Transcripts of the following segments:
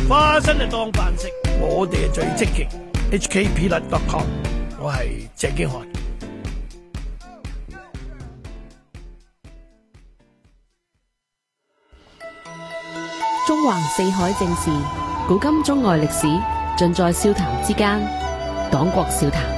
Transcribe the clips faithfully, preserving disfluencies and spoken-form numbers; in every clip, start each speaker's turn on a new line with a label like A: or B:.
A: 花生就當飯食，我哋係最積極。H K P L dot com， 我係鄭經翰。
B: 中橫四海正事，古今中外歷史，盡在笑談之間。黨國笑談。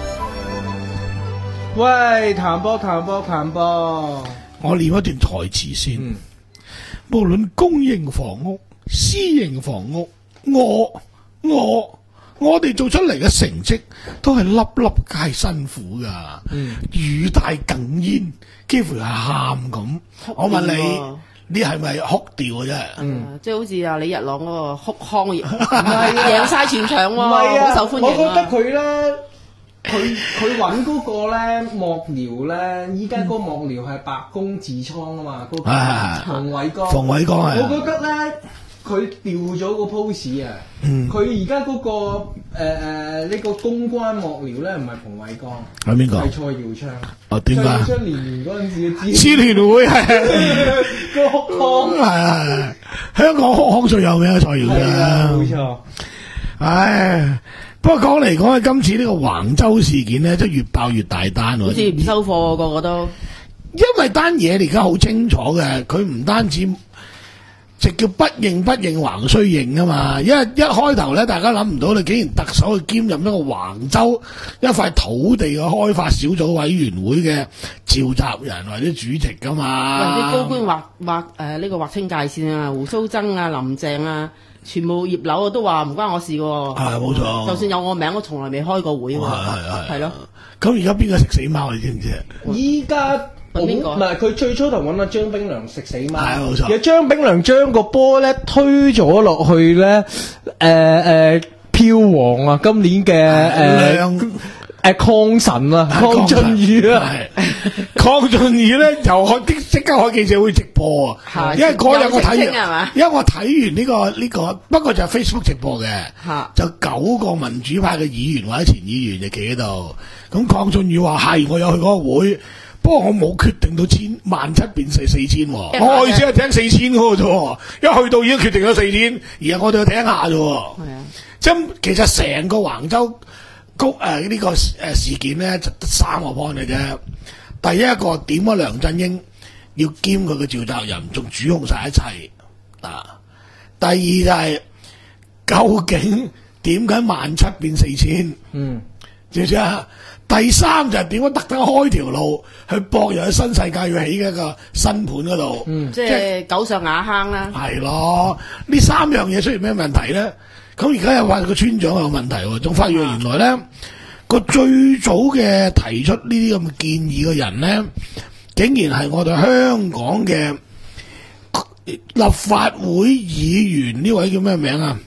C: 喂，譚波譚波譚波，
A: 我念一段台詞先。
C: 嗯、
A: 無論公營房屋、私營房屋，我我我哋做出嚟嘅成績都係粒粒皆辛苦噶，
C: 嗯、
A: 語帶哽咽，幾乎係喊咁。我問你，你係咪哭掉嘅啫？
D: 嗯，即係好似啊李日朗嗰個哭腔，贏晒全場喎，好受歡迎啊！
C: 我覺得佢咧。佢佢揾嗰個咧幕僚咧，依家嗰個幕僚係白宮痔瘡啊嘛，嗰、那個馮偉光。馮偉光係。我覺得咧，佢調咗個 pose 啊，佢而家嗰個誒誒呢個公關幕僚咧，唔係馮偉光，
A: 係邊個？
C: 係蔡耀昌。
A: 哦，點解？
C: 蔡耀昌年年嗰陣時嘅支
A: 支聯會係
C: 個哭腔，
A: 係係香港哭腔最有名嘅蔡耀昌。
C: 冇錯。
A: 唉。不過講嚟講去，今次呢個橫州事件咧，即係越爆越大單喎。
D: 好似唔收貨，個個都。
A: 因為單嘢你而家好清楚嘅，佢唔單止直叫不認不認，橫須認啊嘛。因為一開頭咧，大家諗唔到你竟然特首去兼任一個橫州一塊土地嘅開發小組委員會嘅召集人或者主席噶嘛。
D: 或者高官劃劃誒呢個劃清界線啊，胡鬚曾啊、林鄭啊。全部葉劉都話唔關我事嘅喎，
A: 係冇錯。
D: 就算有我名，我從來未開過會喎。
A: 係係
D: 係咯。
A: 咁而家邊個食死貓你知唔知啊？
C: 依家
D: 揾邊個？
C: 唔係佢最初頭揾阿張炳良食死貓，
A: 係冇錯。
C: 其實張炳良將個波咧推咗落去咧，誒誒票王啊，今年嘅誒。誒，鄺神啊，鄺俊宇啊，鄺俊宇咧就開即即刻開記者會直播啊，因為嗰日我睇完，因為我睇完呢個呢個，不過就係 Facebook 直播嘅，就九個民主派嘅議員或者前議員就企喺度，咁鄺俊宇話係我有去嗰個會，不過我冇決定到千萬七變成四千，我開始係聽四千嗰個啫，一去到已經決定咗四千，而我哋去聽下啫，係啊，即係其實成個橫州。高誒呢個誒事件咧就得三個 point 嘅啫。第一個點咗梁振英要兼佢嘅召集人，仲主控晒一切啊。第二就係、是、究竟點解萬七變四千？嗯，知唔知啊？第三就係點解特登開條路去博入去新世界要起嘅一個新盤嗰度？嗯，
D: 即係狗上瓦坑啦。係
A: 咯，呢三樣嘢出現咩問題咧？咁而家又話個村長有問題喎，仲發現原來咧個最早嘅提出呢啲咁嘅建議嘅人咧，竟然係我哋香港嘅立法會議員，呢位叫咩名啊？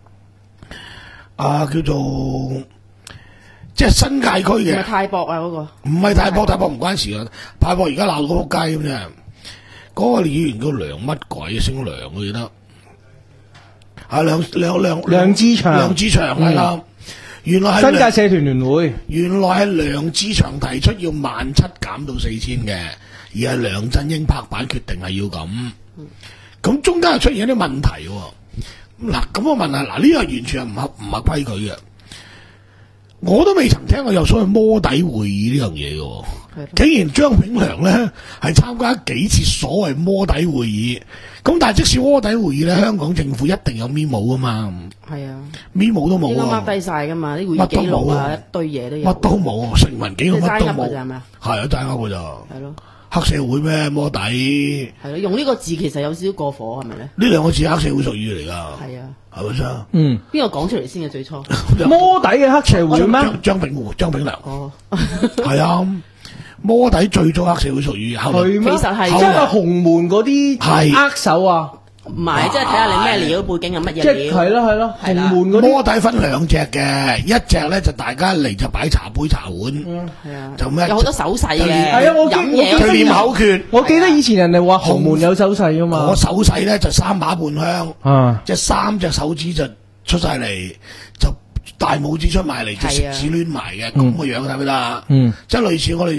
A: 啊，叫做即係新界區嘅。
D: 唔係泰博啊嗰、那個。
A: 唔係泰博，泰博唔關事啊！泰博而家鬧到仆街咁啫。嗰、那個議員叫梁乜鬼，姓梁我記得。啊，梁梁梁
C: 梁志祥，
A: 梁志祥係啦，原來係
C: 新界社團聯會，
A: 原來係梁志祥提出要萬七減到四千嘅，而係梁振英拍板決定係要咁，咁中間係出現一啲問題喎。嗱，咁我問下，嗱呢個完全係唔合唔合規矩嘅，我都未曾聽過有所謂摸底會議呢樣嘢嘅。竟然張炳良咧係參加幾次所謂摸底會議，咁但係即使摸底會議咧，香港政府一定有 memo 噶嘛？係啊 ，memo 都冇啊，
D: 應該 mark 低晒噶嘛，啲會議記錄啊，一堆嘢都有，
A: 乜都冇，成文幾個乜都冇，
D: 係咪啊？
A: 係啊，齋噏噶咋？係
D: 咯，
A: 黑社會咩摸底？
D: 係咯，用呢個字其實有少少過火，係咪咧？
A: 呢兩個字黑社會術語嚟噶，係啊，係咪先？嗯，
D: 邊個講出嚟先嘅最初？
C: 摸底嘅黑社會咩？
A: 張炳湖、張炳良，哦，係啊。摸底最早黑社會屬於後
C: 其實係即係紅門嗰啲握手啊，
D: 唔係即係睇下你咩料背景係乜嘢料，
C: 係咯係咯，紅門嗰啲
A: 摸底分兩隻嘅，一隻咧就大家嚟就擺茶杯茶碗，係啊，就咩
D: 有好多手勢嘅，
C: 係啊，我
D: 飲嘢
A: 佢念口訣，
C: 我記得以前人哋話紅門有手勢噶嘛，
A: 我手勢咧就三把半香，啊，即係三隻手指就出晒嚟就。大拇指出埋嚟，就食指攣埋嘅咁嘅樣，睇唔睇得？嗯，即係類似我哋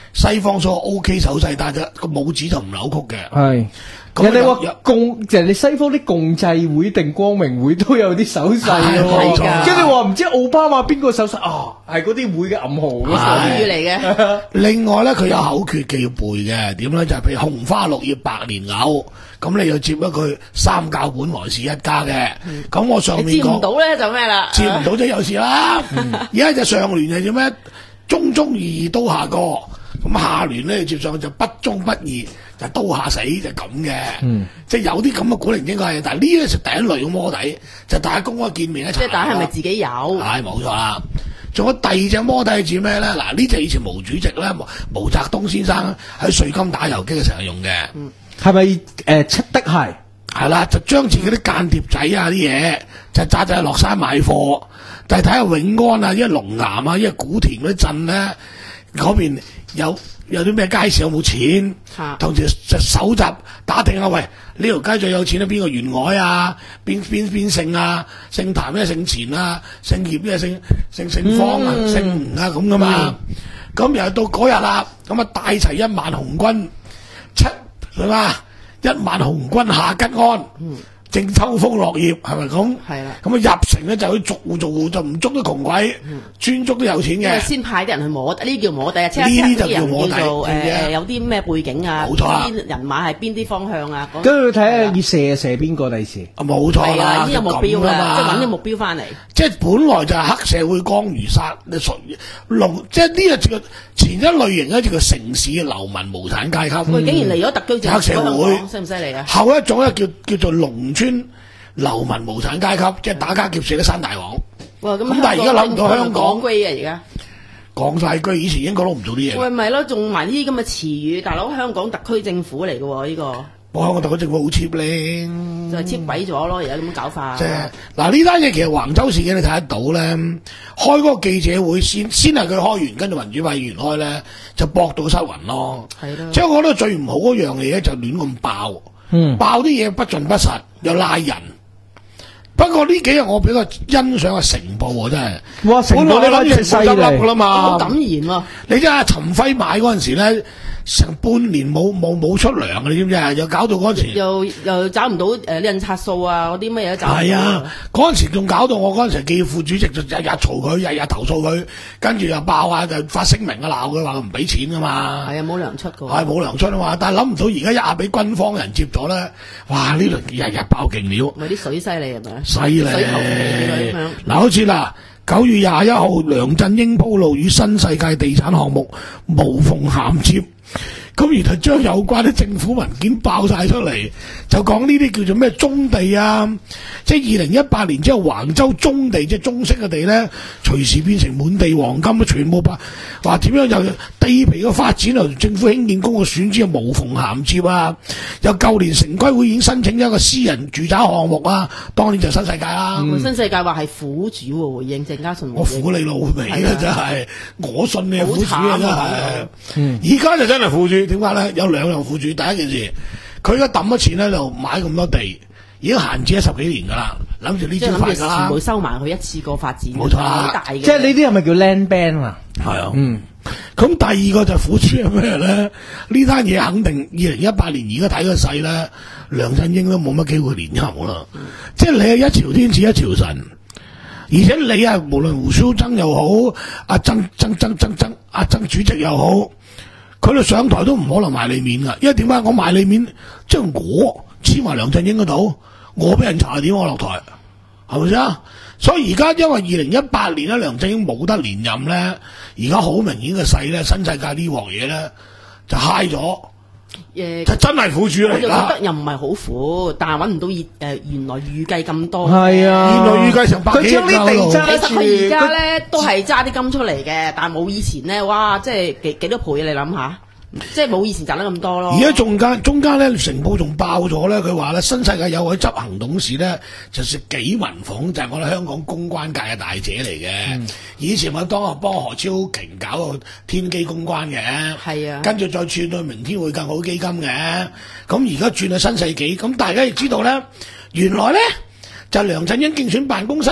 A: 西方所謂 O K 手勢，但係個拇指就唔扭曲嘅。
C: 係。
A: 咁
C: 人哋
A: 有
C: 話共，就係你西方啲共濟會定光明會都有啲手勢
A: 係冇錯
C: 喎。跟住話唔知奧巴馬邊個手勢啊，係嗰啲會嘅暗號嗰
A: 係
D: 語嚟嘅。
A: 另外咧，佢有口訣嘅要背嘅，點咧就係、譬如紅花綠葉白蓮藕，咁你要接一句三教本來是一家嘅。咁、我上面
D: 你接唔
A: 講
D: 到咧就咩啦？
A: 接唔到就有事啦。而家就上聯係叫咩？中中二二刀下過，咁下聯咧接上就不中不義，就刀下死就咁嘅。
C: 嗯，
A: 即係有啲咁嘅古靈精怪嘅，但係呢個就第一類嘅摸底，就大家公開見面一齊。
D: 即係大家係咪自己有？
A: 係冇錯啦。仲有第二隻摸底係指咩咧？嗱，呢隻以前毛主席咧，毛毛澤東先生喺瑞金打游擊嘅時候用嘅。
D: 嗯
C: 係咪誒出的係？
A: 係啦，就將自己啲間諜仔啊啲嘢，就揸仔落山買貨，但係睇下永安啊，因為龍岩啊，因為古田嗰啲鎮咧，嗰邊有有啲咩街市有冇錢，
D: 嚇
A: 同時就搜集打聽下，喂呢條街最有錢咧，邊個員外啊，邊邊邊姓啊，姓譚咩姓錢啊，姓葉咩姓姓姓方啊，
C: 嗯
A: 姓吳啊咁噶嘛，咁又到嗰日啦，咁啊帶齊一萬紅軍七係嘛？一萬紅軍下吉安，
D: 嗯
A: 正秋風落葉，係咪咁？
D: 係啦
A: 咁啊入城咧就去逐戶逐戶，就唔捉啲窮鬼，專捉啲有錢嘅。
D: 因為先派啲人去摸，呢啲叫摸底啊！呢
A: 呢啲就叫摸底
D: 叫做誒
A: 知唔知啊
D: 誒有啲咩背景啊？
A: 冇錯啊
D: 邊啲人馬係邊啲方向啊？嗰
C: 跟住睇下
D: 係啦
C: 要射射邊個第時。
A: 啊冇錯
D: 係啊，
A: 啦，
D: 已經有目標
A: 就咁㗎
D: 啦，即係揾
A: 嘛
D: 啲目標翻嚟。
A: 即係本來就係黑社會江魚殺，你屬於龍，即係呢個叫前一類型咧，就叫城市嘅流民無產階級。
D: 喂，竟然嚟咗特區政府
A: 黑社會
D: 香港，犀唔犀利啊？
A: 後一種咧叫叫做農村流民無產階級，即係打家劫舍啲山大王。
D: 哇！咁
A: 咁但係而家諗唔到香港
D: 港歸啊，而家
A: 講晒句，以前英國都唔做啲嘢。
D: 喂咪咯，仲埋呢啲咁嘅詞語，大佬香港特區政府嚟嘅喎，呢個
A: 我香港特區政府好 cheap 咧。
D: 就係切鬼咗咯，而家咁樣搞法。
A: 即係嗱呢單嘢其實橫州事件你睇得到咧，開嗰個記者會先先係佢開完，跟住民主派議員開咧就搏到失魂咯。
D: 係咯
A: 即係我覺得最唔好嗰樣嘢咧就亂咁爆，
C: 嗯
A: 爆啲嘢不盡不實，又拉人。不過呢幾日我比較欣賞阿成報喎，真係。
C: 哇！成
A: 本
C: 個呢
A: 來你諗住
C: 犀
A: 成報執笠噶
C: 利，
A: 啦嘛，
D: 好感言喎。
A: 你知阿陳輝買嗰陣時咧，成半年冇冇冇出糧啊！你知唔知啊？又搞到嗰陣時。
D: 又又找唔到誒啲印刷數啊，嗰啲乜嘢都找唔到。
A: 係啊，嗰陣時仲搞到我嗰陣時記副主席就日日嘈佢，日日投訴佢，跟住又爆啊，就發聲明啊鬧佢話佢唔俾錢噶嘛，
D: 係啊，冇糧出嘅喎。
A: 係冇糧出啊嘛。但係諗唔到而家一下俾軍方人接咗咧，哇！呢輪日日爆勁料，
D: 咪啲水犀利係咪啊？
A: 犀利。
D: 水喉嚟嘅咁樣。
A: 嗱，好似嗱九月廿一號，梁振英鋪路與新世界地產項目無縫銜接。咁然後將有關啲政府文件爆晒出嚟，就講呢啲叫做咩棕地啊，即係二零一八年之後橫州棕地，即係中式嘅地咧，隨時變成滿地黃金，全部話話點樣又地皮嘅發展啊，政府興建公屋選址啊無縫銜接啊，又舊年城規會已經申請咗一個私人住宅項目啊，當年就新世界啦。
D: 嗯、新世界話係苦主喎，回應鄭家純。
A: 我苦你老味啊！真係，我信你係苦主啊！真係，
C: 嗯
A: 而家就真係苦主。點解咧？有兩樣苦主。第一件事，佢而家抌咗錢咧，就買咁多地，已經閒置咗十幾年噶啦，諗住呢
D: 即係諗住
A: 招快噶啦
D: 全部。收埋佢一次過發展。
A: 冇錯啦
D: 好大嘅。
C: 即係呢啲係咪叫 land ban 啊？
A: 係啊，
C: 嗯，
A: 咁第二個就苦主係咩咧？呢單嘢肯定二零一八年而家睇個勢咧，梁振英都冇乜機會連任啦。即係你係一朝天子一朝臣，而且你係無論胡鬚曾又好，阿曾曾曾曾曾阿曾主席又好。佢哋上台都唔可能賣你面噶，因為點解我賣你面？即係我黐埋梁振英嗰度，我俾人查點我落台，係咪先？所以而家因為二零一八年咧，梁振英冇得連任咧，而家好明顯嘅勢咧，新世界呢鑊嘢咧就嗨咗，
D: 誒
A: 就真係苦主嚟
D: 我就覺
A: 啦
D: 得。又唔係好苦，但係揾唔到誒、呃、原來預計咁多。
C: 係啊，
A: 原來預計成百幾億
C: 佢將啲地
A: 㗎
C: 揸
D: 其實佢而家咧都係揸啲金出嚟嘅，但係冇以前咧，哇！即係幾幾多倍你諗下，即係冇以前賺得咁多咯。
A: 而家中間中間咧，成報仲爆咗咧，佢話咧新世界有位執行董事咧，就係紀文鳳，就係、是、我哋香港公關界嘅大姐嚟嘅。嗯、以前咪當啊幫何超瓊搞個天基公關嘅，
D: 係啊，
A: 跟住再轉到明天會更好基金嘅。咁而家轉去新世紀，咁大家亦知道咧，原來咧就係、梁振英競選辦公室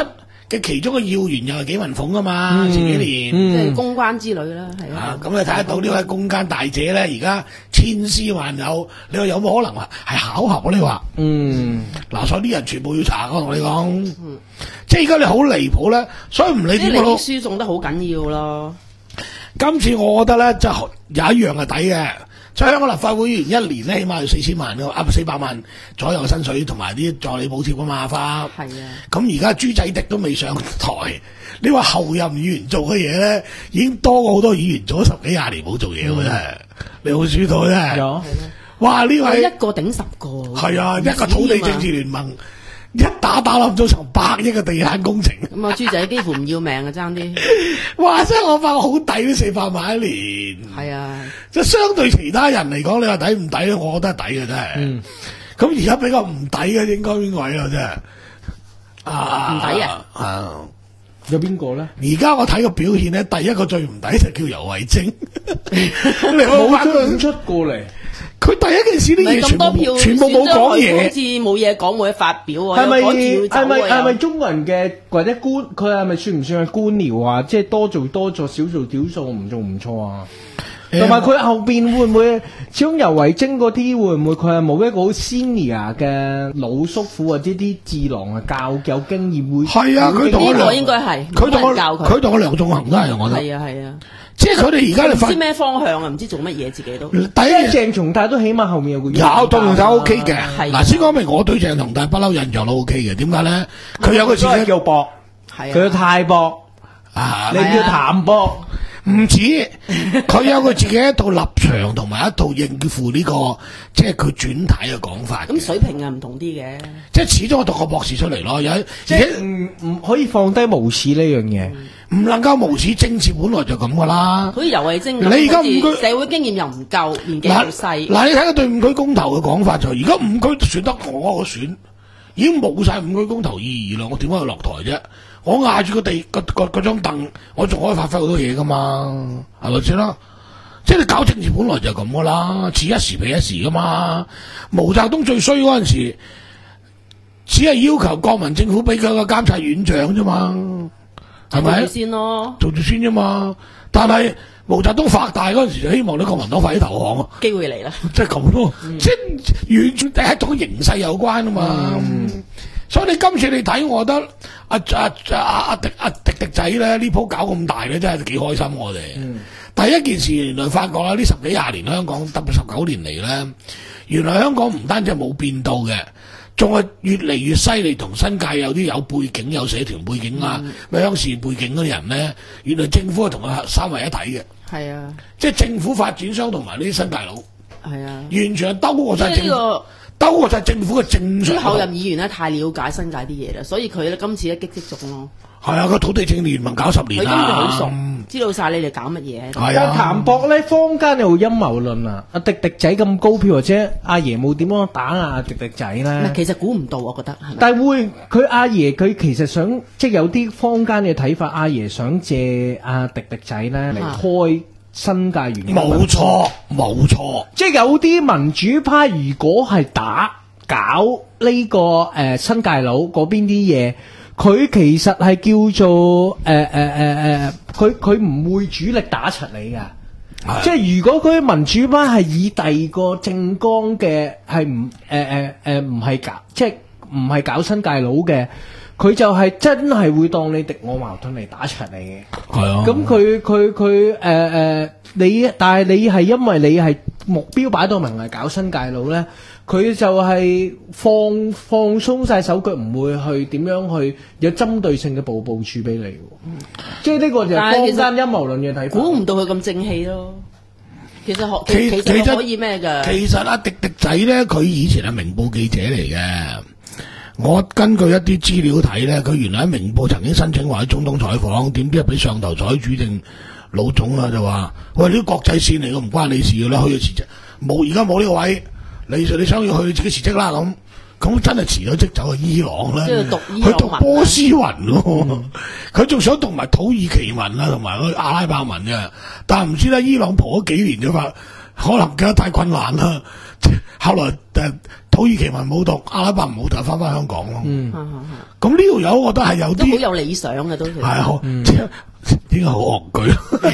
A: 嘅其中嘅要員又係紀文鳳啊嘛，前幾年。
D: 即係公關之類啦，係
A: 啊
D: 啊。，
A: 咁你睇得到呢位公間大姐咧，而家千絲萬縷，你話有冇可能話係巧合啊？你話？
C: 嗯，
A: 嗱，所以啲人全部要查，我同你講，即係而家你好離譜咧，所以唔理
D: 即係你啲
A: 點都，
D: 輸送得好緊要咯。
A: 今次我覺得咧，就有一樣係抵嘅。即係香港立法會議員一年咧，起碼要四千萬嘅，啊四百萬左右嘅薪水同埋啲助理補貼啊嘛，花。
D: 係啊。
A: 咁而家豬仔迪都未上台，你話後任議員做嘅嘢咧，已經多過好多議員做咗十幾廿年冇做嘢喎，真係。你有冇輸到真
C: 有
A: 係？哇！呢位
D: 一個頂十個。
A: 係啊，
D: 唔
A: 一個土地政治聯盟一打打冧咗成百億嘅地產工程。
D: 咁啊，豬仔幾乎唔要命啊，爭啲。
A: 哇！真係我發覺好抵呢四百萬一年。
D: 係啊。
A: 即係相對其他人嚟講，你話抵唔抵咧？我覺得係抵嘅真係。
C: 嗯。
A: 咁而家比較唔抵嘅應該邊位啊？真係。啊。
D: 唔抵啊！
A: 啊。
C: 有邊個咧？
A: 而家我睇個表現咧，第一個最唔抵就叫游蕙禎，你
C: 冇
A: 冇
C: 出出過嚟，
A: 佢第一件事啲
D: 唔係
A: 嘢全部
D: 咁多票，
A: 全部冇講
D: 好似
A: 嘢，
D: 冇嘢講，冇嘢發表喎。
C: 係咪
D: 有趕住要
C: 係咪
D: 走喎
C: 係咪
D: 又
C: 中國人嘅或者官？佢係咪算唔算係官僚啊？即係多做多做，少做少做，唔做唔錯啊！同埋佢後邊會唔會始終游蕙禎嗰啲會唔會佢係冇一個好 senior 嘅老叔父或者啲智囊啊教有經驗會
A: 係啊佢同我梁
D: 呢個應該係
A: 佢同我
D: 冇人教佢
A: 佢同我梁頌恆都係，我覺得，
D: 係啊係啊，
A: 即係佢哋而家你發
D: 唔知咩方向啊，唔知做乜嘢自己都。
A: 第一
C: 因為
A: 件
C: 鄭松泰都起碼後面有個
A: 有當然就 O K 嘅。
D: 係
A: 嗱，先講明我對鄭松泰不嬲印象都 O K 嘅。點解咧？佢有個字咧
C: 叫博，
D: 係啊
C: 佢叫泰博，
A: 啊
C: 你，叫譚博。
A: 唔止佢有佢自己一套立場同埋一套應付呢個，即係佢轉體嘅講法嘅。
D: 咁水平啊唔同啲嘅。
A: 即係始終我讀個博士出嚟咯，有而
C: 即
A: 且
C: 係唔唔可以放低無恥呢樣嘢。
A: 唔能夠無視政治，本來就咁噶啦。
D: 好似游蕙禎咁，
A: 你而家
D: 好似
A: 五區
D: 社會經驗又唔夠，年紀
A: 嗱
D: 又細。
A: 嗱，你睇下對五區公投嘅講法就係，而家五區選得我個選，已經冇晒五區公投意義啦。我點解要落台啫？我壓住個地個個嗰張凳，我仲可以發揮好多嘢噶嘛，係咪先啦？即係你搞政治本來就係咁噶啦，此一時彼一時噶嘛。毛澤東最衰嗰陣時，只係要求國民政府俾佢個監察院長啫嘛，係咪
D: 做住？先咯，
A: 做住先啫嘛。但係毛澤東發大嗰陣時就希望啲國民黨快啲投降啊！
D: 機會嚟啦。
A: 即係咁咯，即係完全係同形勢有關啊嘛。所以你今次你睇，我覺得阿阿阿阿迪阿迪迪仔咧呢鋪搞咁大咧，真係幾開心我哋。第一件事原來發覺啦，呢十幾廿年香港特別十九年嚟咧，原來香港唔單止係冇變到嘅，仲係越嚟越犀利。同新界有啲有背景、有社團背景啊、鄉事背景嗰啲人咧，原來政府係同佢三位一體嘅，
D: 係啊，
A: 即係政府發展商同埋呢啲新界佬，
D: 係啊。
A: 完全係兜過晒政府。
D: 即係呢個
A: 兜過晒政府嘅正常。
D: 啲後任議員咧太了解新界啲嘢啦，所以佢咧今次咧激激中咯。
A: 係啊，個土地政聯盟搞十年
D: 佢根本就好熟，
A: 啦。
D: 知道晒你哋搞乜嘢喺度。
A: 係啊
C: 但譚博咧，坊間有陰謀論啊！阿迪迪仔咁高票，或者阿爺冇點樣打壓阿迪迪仔
D: 唔係
C: 咧？
D: 其實估唔到，我覺得係咪？
C: 但係會佢阿爺佢其實想即係有啲坊間嘅睇法，阿爺想借阿迪迪仔咧嚟開新界園。
A: 冇錯，冇錯。
C: 即係有啲民主派如果係打搞呢、個誒、呃、新界佬嗰邊啲嘢，佢其實係叫做誒誒誒誒，佢佢唔會主力打出你噶。即係如果佢民主派係以第二個政綱嘅係唔誒誒誒唔係搞，即係唔係搞新界佬嘅，佢就係真係會當你敵我矛盾嚟打出你嘅。
A: 係啊。
C: 咁佢佢佢誒誒，你但係你係因為你係目標擺到明係搞新界佬咧，佢就係放放鬆晒手腳，唔會去點樣去有針對性嘅部部署俾你喎。即係呢個就係坊間陰謀論嘅睇法。
D: 估唔到佢咁正氣咯。其實可
A: 其
D: 其
A: 其實
D: 實可以咩㗎？
A: 其實阿迪迪仔咧，佢以前係明報記者嚟嘅。我根據一啲資料睇咧，佢原來喺明報曾經申請話喺中東採訪，點知係俾上頭採主定老總啊就話：喂，呢啲國際線嚟嘅，唔關你事嘅啦，去咗辭職。冇，而家冇呢個位，你你想要去自己辭職啦咁。咁真係辭咗職走去伊朗啦，
D: 即係讀伊朗
A: 佢讀
D: 文啊
A: 波斯文喎，佢仲想讀埋土耳其文啊，同埋嗰阿拉伯文嘅，但係唔知咧，伊朗蒲咗幾年啫嘛，可能覺得太困難啦， 後來誒土耳其文冇讀，阿拉伯唔好讀，翻翻香港咯。
C: 嗯，
A: 咁呢條友我覺得係有
D: 都好
A: 啲
D: 有理想嘅都係。
A: 係好，即係點解好戇居？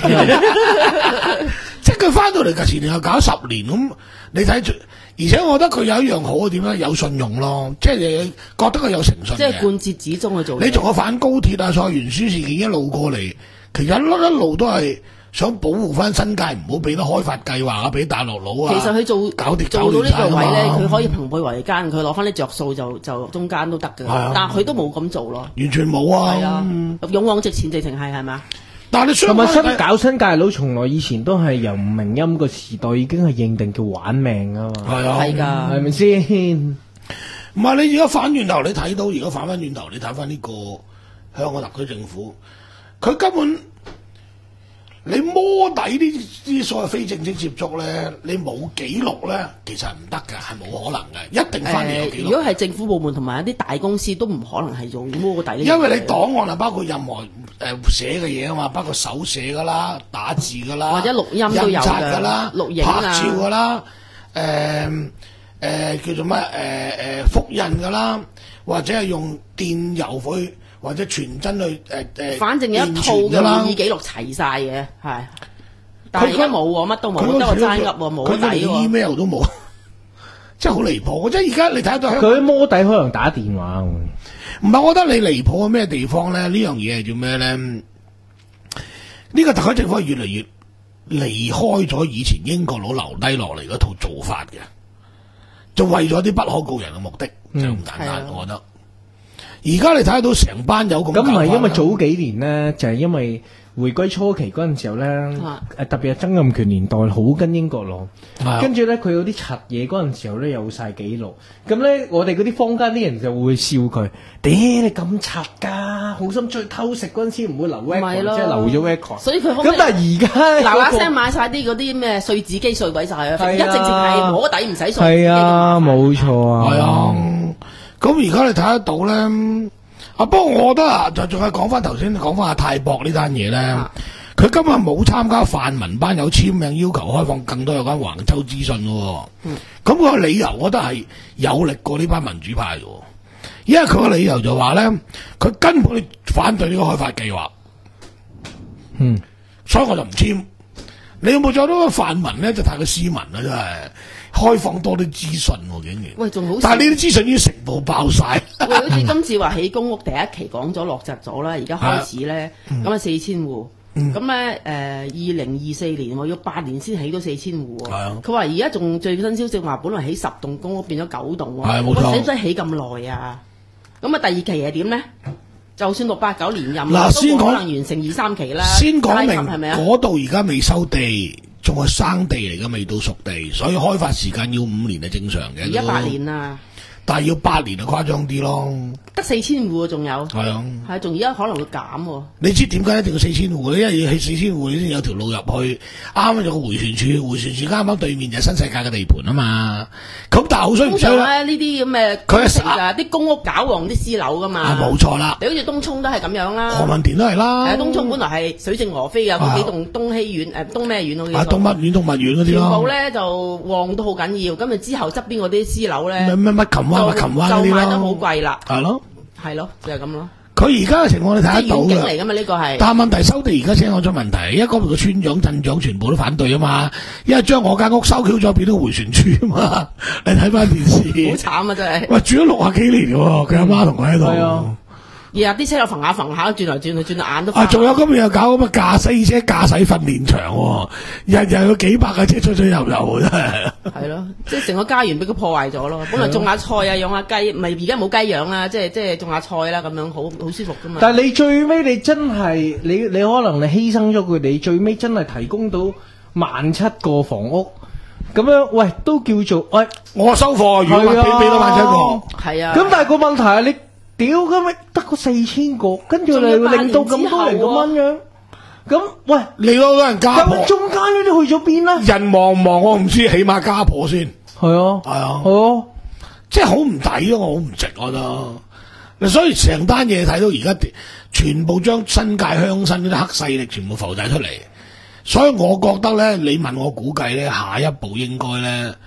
A: 即係佢翻到嚟嘅前年又搞十年咁，你睇住，而且我覺得佢有一樣好嘅點咧，有信用咯，即係你覺得佢有誠信嘅。
D: 即係貫徹始終去做嘢。
A: 你從個反高鐵啊、菜園書事件一路過嚟，其實一路一路都係想保護翻新界，唔好俾得開發計劃啊，俾大陸佬啊。
D: 其實佢做
A: 搞掂
D: 做到呢個位咧，
A: 搞掂晒啊嘛
D: 佢可以朋輩為奸，佢攞翻啲着數就就中間都得嘅。
A: 係啊
D: 但係佢都冇咁做咯。
A: 完全冇啊。
D: 係啊，勇往直前直情係係嘛？
A: 但係你相
C: 同埋新
A: 反
C: 搞新界佬，從來以前都係由吳明欽個時代已經係認定叫玩命啊嘛，
A: 係啊，
D: 係㗎。
C: 係咪先？
A: 唔係你而家反轉頭，你睇到而家反翻轉頭，你睇翻呢個香港特區政府，佢根本你摸底呢啲所謂非正式接觸咧，你冇記錄咧，其實係唔得㗎，係冇可能嘅，一定翻嚟有記錄。
D: 誒，如果係政府部門同埋一啲大公司都唔可能係做摸底呢樣嘢。
A: 因為你檔案啊，包括任何誒、呃、寫嘅嘢啊嘛，包括手寫噶啦、打字噶啦，
D: 或者錄音都有
A: 印刷
D: 㗎
A: 噶啦、
D: 錄影啊
A: 拍照噶啦，誒、誒、叫做乜誒誒複印噶啦，或者係用電郵去或者傳真去誒誒，
D: 反正有一套嘅
A: 電傳㗎啦
D: 會議記錄齊晒嘅，係。但係而家冇喎，乜都冇，得個齋噏喎，冇
A: 佢連
D: 底喎。
A: email 都冇，真係好離譜。即係而家你睇到香港
C: 佢摸底可能打電話喎。
A: 唔係，我覺得你離譜喺咩地方咧？呢樣嘢係叫咩咧？呢、個特區政府係越嚟越離開咗以前英國佬留低落嚟嗰套做法嘅，就為咗啲不可告人嘅目的，就咁簡單。
D: 係啊
A: 我覺得而家你睇到成班友咁，
C: 咁唔係因為早幾年咧，就係、因為回歸初期嗰陣時候咧，誒、
D: 啊
C: 特別係曾蔭權年代好跟英國佬，
A: 啊
C: 跟住咧佢有啲柒嘢嗰陣時候咧有晒記錄，咁咧我哋嗰啲坊間啲人就會笑佢，屌你咁柒㗎，好心追偷食嗰陣時唔會留 record，
D: 咪咯
C: 即係留咗 record。
D: 所以佢可唔可以
C: 咁但係而家
D: 嗱嗱聲買晒啲嗰啲咩碎紙機碎鬼晒啊！
C: 係啊
D: 而家直情係摸底唔使碎紙機
C: 係啊，
D: 咁麻煩
C: 冇錯啊，
A: 係啊，咁而家你睇得到咧。啊，不過我覺得啊，就仲係講翻頭先講翻阿泰博呢單嘢咧。佢今日冇參加泛民班友簽名要求開放更多有關橫洲資訊喎。咁個理由我覺得係有力過呢班民主派嘅，因為佢個理由就話咧，佢根本反對呢個開發計劃，
C: 嗯，
A: 所以我就唔簽。你有冇做到個泛民咧？就太過斯文啦，真係開放多啲資訊喎，竟然。
D: 喂，仲好笑。
A: 但係呢啲資訊已經成部爆晒。
D: 喂，好似今次話起公屋第一期講咗落實咗啦，而家開始咧，咁啊四千戶。咁咧誒，二零二四年喎，要八年先起到四千戶
A: 係啊
D: 喎。佢話而家仲最新消息話，本來起十棟公屋變咗九棟喎。
A: 係冇錯
D: 喂使唔使起咁耐啊？咁啊，第二期係點咧？就算六八九連任，
A: 嗱先講
D: 都冇可能完成二三期啦。
A: 先講明
D: 係咪啊？
A: 嗰度而家未收地，仲係生地嚟嘅，未到熟地，所以開發時間要五年係正常嘅。
D: 而家八年啦，
A: 但係要八年就誇張啲咯。
D: 得四千戶啊，仲有
A: 係啊，
D: 係仲而家可能會減喎。
A: 你知點解一定要四千戶咧？因為要起四千戶，你先有條路入去。啱啱有個迴旋處，迴旋處啱啱對面就係新世界嘅地盤啊嘛。咁但係好衰唔
D: 通常
A: 衰咧？
D: 咧呢啲咁嘅
A: 佢係
D: 工程㗎，啲公屋搞旺啲私樓噶嘛。
A: 啊，冇錯啦。
D: 你好似東涌都係咁樣啦。
A: 何文田都係啦。
D: 係啊，東涌本來係水靜鵝飛嘅，嗰幾棟東希苑誒東咩苑好似
A: 啊，動物園、動物園嗰啲
D: 全部
A: 咯。
D: 咧就旺到好緊要，咁啊之後側邊嗰啲私樓咧
A: 咩咩乜琴灣、乜
D: 就
A: 琴灣嗰啲
D: 就賣得好
A: 咯。
D: 貴啦，
A: 係咯，
D: 係咯，就係咁咯。
A: 佢而家嘅情況你睇得到
D: 即係遠景嚟
A: 嘅。
D: 噶嘛？呢個係。
A: 但係問題收地而家先講咗問題，因為嗰邊個村長、鎮長全部都反對啊嘛，因為將我間屋收 Q 咗變咗迴旋處啊嘛，你睇翻電視，
D: 好慘啊！真係。
A: 喂住咗六啊幾年嘅喎，佢阿媽同佢喺
C: 係
A: 度
C: 啊。
D: 日日啲車又揈下揈下，轉來轉去，轉到眼都花。
A: 啊，仲有今日又搞咁嘅駕駛車駕駛訓練場喎，日日有幾百架車出出入入真係。
D: 係咯，即係成個家園俾佢破壞咗咯。本來種下菜啊，養下雞，唔係而家冇雞養啦，即係即係種下菜啦，咁樣好好舒服噶嘛。
C: 但係你最尾你真係你你可能你犧牲咗佢哋，最尾真係提供到萬七個房屋，咁樣喂都叫做喂
A: 我收貨，如果話俾俾多萬七個，
D: 係啊。
C: 咁但係個問題係你屌咁咪得個四千個，跟住你令到咁多人咁樣樣，咁喂
A: 你攞到人家婆
C: 咁，中間嗰啲去咗邊啦？
A: 人望唔望我唔知，起碼家婆先。
C: 係啊，
A: 係啊。
C: 係啊。
A: 即係好唔抵咯，我好唔值，我覺得。所以成單嘢睇到而家，全部將新界鄉紳嗰啲黑勢力全部浮晒出嚟。所以我覺得咧，你問我估計咧，下一步應該咧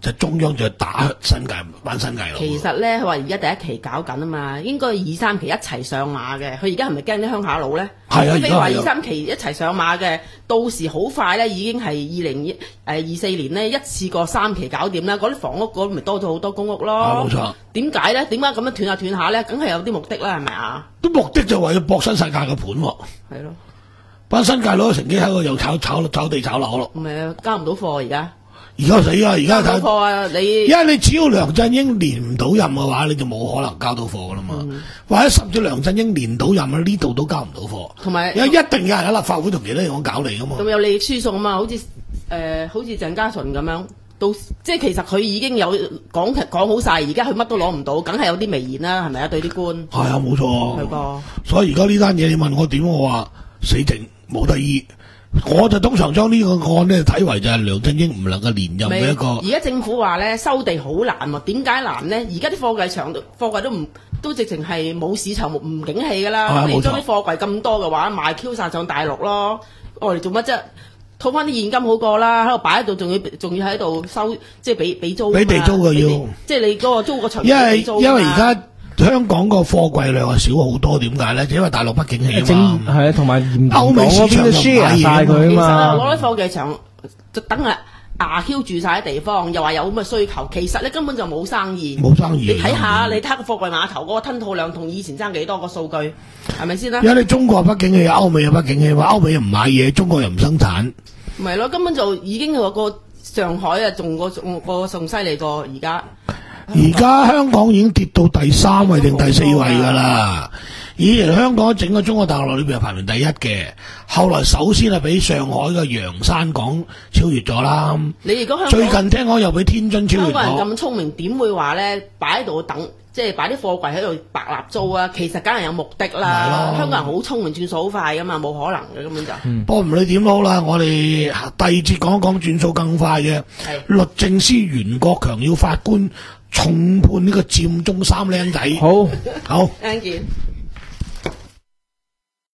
A: 就中央就打新界班新界佬。
D: 其實咧，佢話而家第一期搞緊啊嘛，應該二三期一齊上馬嘅。佢而家係咪驚啲鄉下佬咧？
A: 係啊，
D: 譬如話
A: 而家係啊
D: 二三期一齊上馬嘅，到時好快咧，已經係二零誒二四年咧一次過三期搞掂啦。嗰啲房屋嗰咪多咗好多公屋咯。
A: 啊冇錯。
D: 點解咧？點解咁樣斷下斷下咧？梗係有啲目的啦，係咪啊？
A: 都目的就為咗搏新世界嘅盤喎。
D: 係咯，
A: 班新界佬乘機喺度又炒炒炒地炒樓咯。
D: 唔係啊，交唔到貨而家。
A: 而家死啊！而家睇
D: 交唔到貨啊！你
A: 因為你只要梁振英連唔到任嘅話，你就冇可能交到貨噶啦嘛。
D: 嗯
A: 或者甚至梁振英連到任呢度都交唔到貨。
D: 同埋
A: 因為一定有人喺立法會同其他地方搞你噶嘛。
D: 咁有利益輸送啊嘛，好似誒、呃、好似鄭家純咁樣，到即係其實佢已經有講講好晒，而家佢乜都攞唔到，梗係有啲微言啦，係咪啊？對啲官
A: 係啊，冇錯。
D: 係噃。
A: 所以而家呢單嘢，你問我點，我話死定冇得醫。我就通常將呢個案呢睇為就係梁振英唔能夠連任嘅一個。
D: 而家政府話咧收地好難喎，點解難呢？而家啲貨櫃場貨櫃都唔都直情係冇市場唔景氣㗎啦。
A: 啊冇錯
D: 你將啲貨櫃咁多嘅話賣 Q 晒上大陸咯，我哋做乜啫？套翻啲現金好過啦，喺度擺喺度，仲要仲要喺度收，即係俾俾租㗎嘛。
A: 俾地租嘅要
D: 俾即係你嗰個租個場
A: 因為
D: 俾租㗎嘛
A: 因為而家香港個貨櫃量係少好多，點解咧？就因為大陸不景氣啊
C: 整
A: 嘛。
C: 係啊，同埋嚴
A: 歐美市場
C: 都
A: 就
C: share
A: 買嘢
C: 晒佢
D: 其實啊，
C: 啊嘛。
D: 攞啲貨櫃場就等係牙 Q 住晒啲地方，又話有咁嘅需求，其實咧根本就冇生意。
A: 冇生意。
D: 你睇下，你睇個貨櫃碼頭嗰個吞吐量同以前爭幾多個數據，係咪先啦？
A: 因為你中國不景氣，歐美又不景氣，話歐美又唔買嘢，中國又唔生產。
D: 咪咯，根本就已經個個上海啊，仲個仲個仲犀利過而家。
A: 而家香港已經跌到第三位定第四位㗎啦。以前香港喺整個中國大陸裏邊係排名第一嘅，後來首先係俾上海嘅洋山港超越咗啦。
D: 你如果香港
A: 最近聽講又俾天津超越
D: 香港人
A: 咗。
D: 咁聰明，點會話咧擺喺度等，即係擺啲貨櫃喺度白立租啊？其實梗係有目的
A: 係
D: 啦。
A: 咯
D: 香港人好聰明，轉數好快噶嘛，冇可能嘅根本就。
A: 不過唔理點好啦，我哋第二節講一講轉數更快嘅。
D: 係
A: 律政司袁國強要法官重判呢個佔中三僆仔。
C: 好。
A: 好。
D: 聽見。